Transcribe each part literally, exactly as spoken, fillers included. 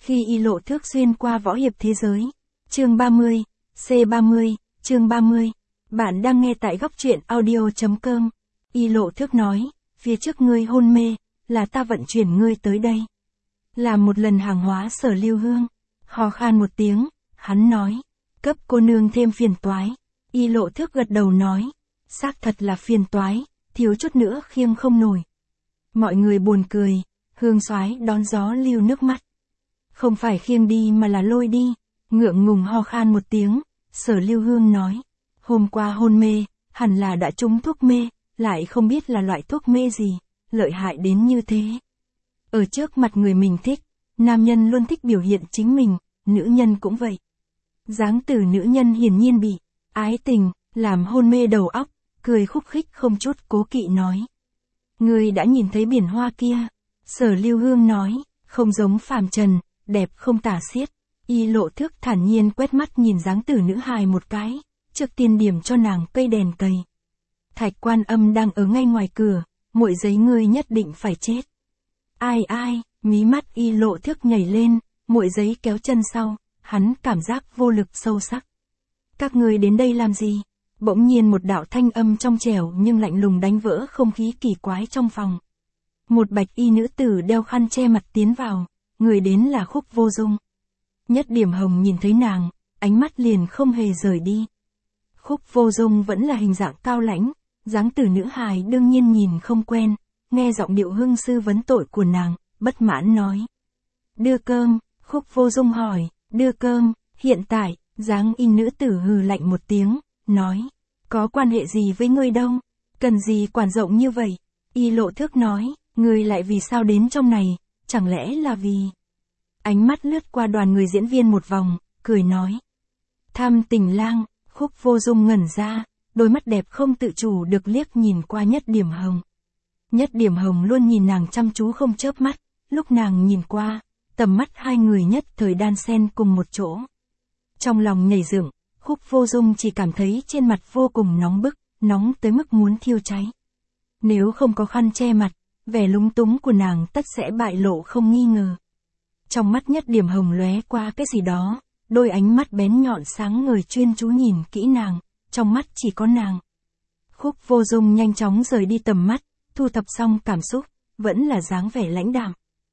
Khi Y Lộ Thước xuyên qua võ hiệp thế giới. Chương ba mươi, C ba mươi, chương ba mươi. Bạn đang nghe tại góc truyện audio.com. Y Lộ Thước nói, phía trước ngươi hôn mê, là ta vận chuyển ngươi tới đây. Làm một lần hàng hóa Sở Lưu Hương. Ho khan một tiếng, hắn nói, cấp cô nương thêm phiền toái. Y Lộ Thước gật đầu nói, xác thật là phiền toái, thiếu chút nữa khiêng không nổi. Mọi người buồn cười, Hương soái đón gió lưu nước mắt. Không phải khiêng đi mà là lôi đi, ngượng ngùng ho khan một tiếng, Sở Lưu Hương nói, hôm qua hôn mê, hẳn là đã trúng thuốc mê, lại không biết là loại thuốc mê gì, lợi hại đến như thế. Ở trước mặt người mình thích, nam nhân luôn thích biểu hiện chính mình, nữ nhân cũng vậy. Dáng tử nữ nhân hiển nhiên bị ái tình làm hôn mê đầu óc, cười khúc khích không chút cố kỵ nói. Ngươi đã nhìn thấy biển hoa kia? Sở Lưu Hương nói, không giống phàm trần, đẹp không tả xiết. Y Lộ Thước thản nhiên quét mắt nhìn dáng tử nữ hài một cái, trước tiên điểm cho nàng cây đèn cầy. Thạch Quan Âm đang ở ngay ngoài cửa, muội giấy ngươi nhất định phải chết. Ai ai, mí mắt Y Lộ Thước nhảy lên, muội giấy kéo chân sau, hắn cảm giác vô lực sâu sắc. Các ngươi đến đây làm gì? Bỗng nhiên một đạo thanh âm trong trẻo nhưng lạnh lùng đánh vỡ không khí kỳ quái trong phòng. Một bạch y nữ tử đeo khăn che mặt tiến vào, người đến là Khúc Vô Dung. Nhất Điểm Hồng nhìn thấy nàng, ánh mắt liền không hề rời đi. Khúc Vô Dung vẫn là hình dạng cao lãnh, dáng tử nữ hài đương nhiên nhìn không quen, nghe giọng điệu hương sư vấn tội của nàng, bất mãn nói. Đưa cơm, Khúc Vô Dung hỏi, đưa cơm, hiện tại, dáng y nữ tử hừ lạnh một tiếng, nói, có quan hệ gì với ngươi đâu, cần gì quản rộng như vậy. Y Lộ Thước nói, ngươi lại vì sao đến trong này, chẳng lẽ là vì... Ánh mắt lướt qua đoàn người diễn viên một vòng, cười nói. Thăm Tình Lang, Khúc Vô Dung ngẩn ra, đôi mắt đẹp không tự chủ được liếc nhìn qua Nhất Điểm Hồng. Nhất Điểm Hồng luôn nhìn nàng chăm chú không chớp mắt, lúc nàng nhìn qua, tầm mắt hai người nhất thời đan xen cùng một chỗ. Trong lòng nhảy dựng, Khúc Vô Dung chỉ cảm thấy trên mặt vô cùng nóng bức, nóng tới mức muốn thiêu cháy. Nếu không có khăn che mặt, vẻ lúng túng của nàng tất sẽ bại lộ không nghi ngờ. Trong mắt Nhất Điểm Hồng lóe qua cái gì đó, đôi ánh mắt bén nhọn sáng ngời chuyên chú nhìn kỹ nàng, trong mắt chỉ có nàng. Khúc Vô Dung nhanh chóng rời đi tầm mắt, thu thập xong cảm xúc, vẫn là dáng vẻ lãnh đạm.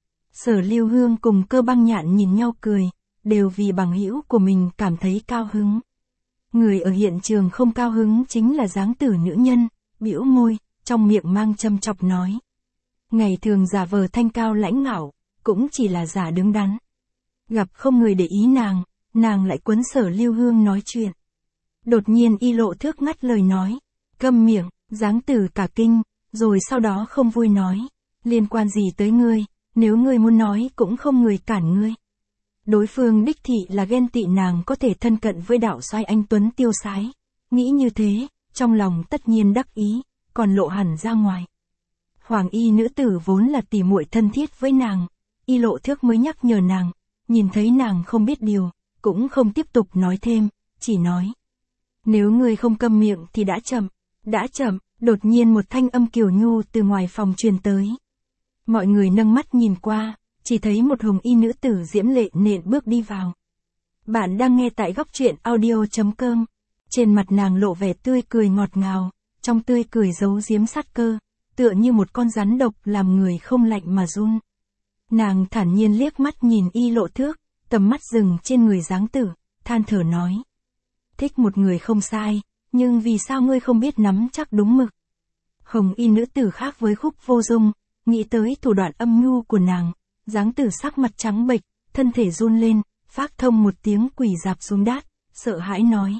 Sở Lưu Hương cùng Cơ Băng Nhạn nhìn nhau cười, đều vì bằng hữu của mình cảm thấy cao hứng. Người ở hiện trường không cao hứng chính là dáng tử nữ nhân, bĩu môi, trong miệng mang châm chọc nói. Ngày thường giả vờ thanh cao lãnh ngạo, cũng chỉ là giả đứng đắn. Gặp không người để ý nàng, nàng lại quấn Sở Lưu Hương nói chuyện. Đột nhiên Y Lộ Thước ngắt lời nói, câm miệng, dáng tử cả kinh, rồi sau đó không vui nói, liên quan gì tới ngươi, nếu ngươi muốn nói cũng không người cản ngươi. Đối phương đích thị là ghen tị nàng có thể thân cận với đạo soái anh tuấn tiêu sái, nghĩ như thế, trong lòng tất nhiên đắc ý, còn lộ hẳn ra ngoài. Hoàng y nữ tử vốn là tỉ muội thân thiết với nàng, Y Lộ Thước mới nhắc nhở nàng, nhìn thấy nàng không biết điều, cũng không tiếp tục nói thêm, chỉ nói. Nếu ngươi không câm miệng thì đã chậm, đã chậm, đột nhiên một thanh âm kiều nhu từ ngoài phòng truyền tới. Mọi người nâng mắt nhìn qua, chỉ thấy một hồng y nữ tử diễm lệ nện bước đi vào. Bạn đang nghe tại góc truyện audio.com. Trên mặt nàng lộ vẻ tươi cười ngọt ngào, trong tươi cười giấu giếm sát cơ, tựa như một con rắn độc làm người không lạnh mà run. Nàng thản nhiên liếc mắt nhìn Y Lộ Thước, tầm mắt dừng trên người dáng tử, than thở nói. Thích một người không sai, nhưng vì sao ngươi không biết nắm chắc đúng mực? Hồng y nữ tử khác với Khúc Vô Dung, nghĩ tới thủ đoạn âm mưu của nàng, dáng tử sắc mặt trắng bệch, thân thể run lên, phát thông một tiếng quỳ rạp xuống đát, sợ hãi nói.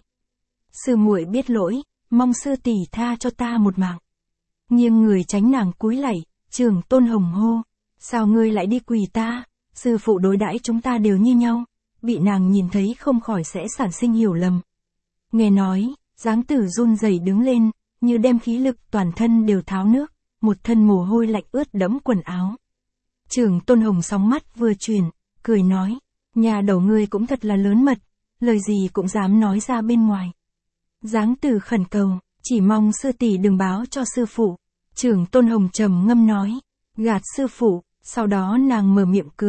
Sư muội biết lỗi, mong sư tỷ tha cho ta một mạng. Nghiêng người tránh nàng cúi lạy, Trưởng Tôn Hồng hô. Sao ngươi lại đi quỳ ta, sư phụ đối đãi chúng ta đều như nhau, bị nàng nhìn thấy không khỏi sẽ sản sinh hiểu lầm. Nghe nói, dáng tử run rẩy đứng lên, như đem khí lực toàn thân đều tháo nước, một thân mồ hôi lạnh ướt đẫm quần áo. Trưởng Tôn Hồng sóng mắt vừa chuyển, cười nói, nhà đầu ngươi cũng thật là lớn mật, lời gì cũng dám nói ra bên ngoài. Dáng tử khẩn cầu, chỉ mong sư tỷ đừng báo cho sư phụ. Trưởng Tôn Hồng trầm ngâm nói, gạt sư phụ, sau đó nàng mở miệng cười,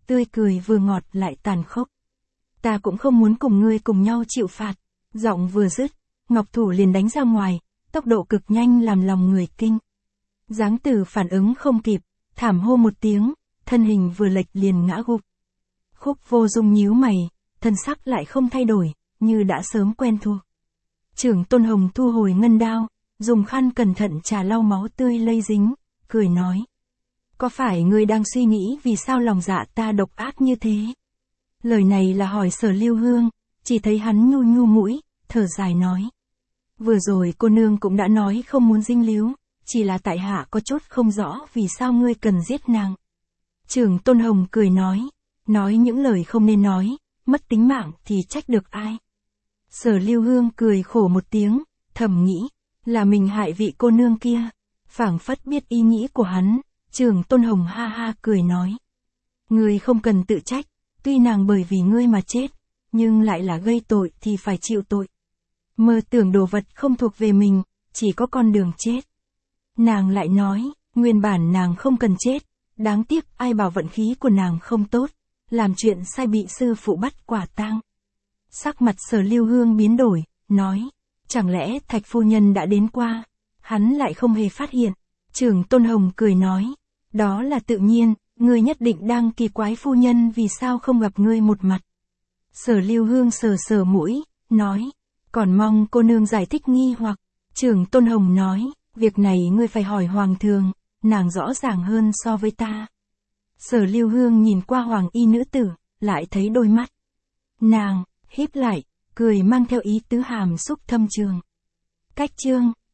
tươi cười vừa ngọt lại tàn khốc. Ta cũng không muốn cùng ngươi cùng nhau chịu phạt. Giọng vừa dứt, ngọc thủ liền đánh ra ngoài, tốc độ cực nhanh làm lòng người kinh. Giáng Tử phản ứng không kịp, thảm hô một tiếng, thân hình vừa lệch liền ngã gục. Khúc Vô Dung nhíu mày, thân sắc lại không thay đổi, như đã sớm quen thuộc. Trưởng Tôn Hồng thu hồi ngân đao, dùng khăn cẩn thận trà lau máu tươi lây dính, cười nói. Có phải ngươi đang suy nghĩ vì sao lòng dạ ta độc ác như thế? Lời này là hỏi Sở Lưu Hương, chỉ thấy hắn nhu nhu mũi, thở dài nói. Vừa rồi cô nương cũng đã nói không muốn dính líu, chỉ là tại hạ có chốt không rõ vì sao ngươi cần giết nàng. Trưởng Tôn Hồng cười nói, nói những lời không nên nói, mất tính mạng thì trách được ai. Sở Lưu Hương cười khổ một tiếng, thầm nghĩ, là mình hại vị cô nương kia, phảng phất biết ý nghĩ của hắn. Trưởng Tôn Hồng ha ha cười nói. Ngươi không cần tự trách, tuy nàng bởi vì ngươi mà chết, nhưng lại là gây tội thì phải chịu tội. Mơ tưởng đồ vật không thuộc về mình, chỉ có con đường chết. Nàng lại nói, nguyên bản nàng không cần chết, đáng tiếc ai bảo vận khí của nàng không tốt, làm chuyện sai bị sư phụ bắt quả tang. Sắc mặt Sở Lưu Hương biến đổi, nói, chẳng lẽ Thạch phu nhân đã đến qua, hắn lại không hề phát hiện. Trưởng Tôn Hồng cười nói, đó là tự nhiên, ngươi nhất định đang kỳ quái phu nhân vì sao không gặp ngươi một mặt. Sở Lưu Hương sờ sờ mũi, nói, còn mong cô nương giải thích nghi hoặc. Trưởng Tôn Hồng nói, việc này ngươi phải hỏi hoàng thượng, nàng rõ ràng hơn so với ta. Sở Lưu Hương nhìn qua hoàng y nữ tử, lại thấy đôi mắt nàng híp lại, cười mang theo ý tứ hàm xúc thâm trường. Cách chương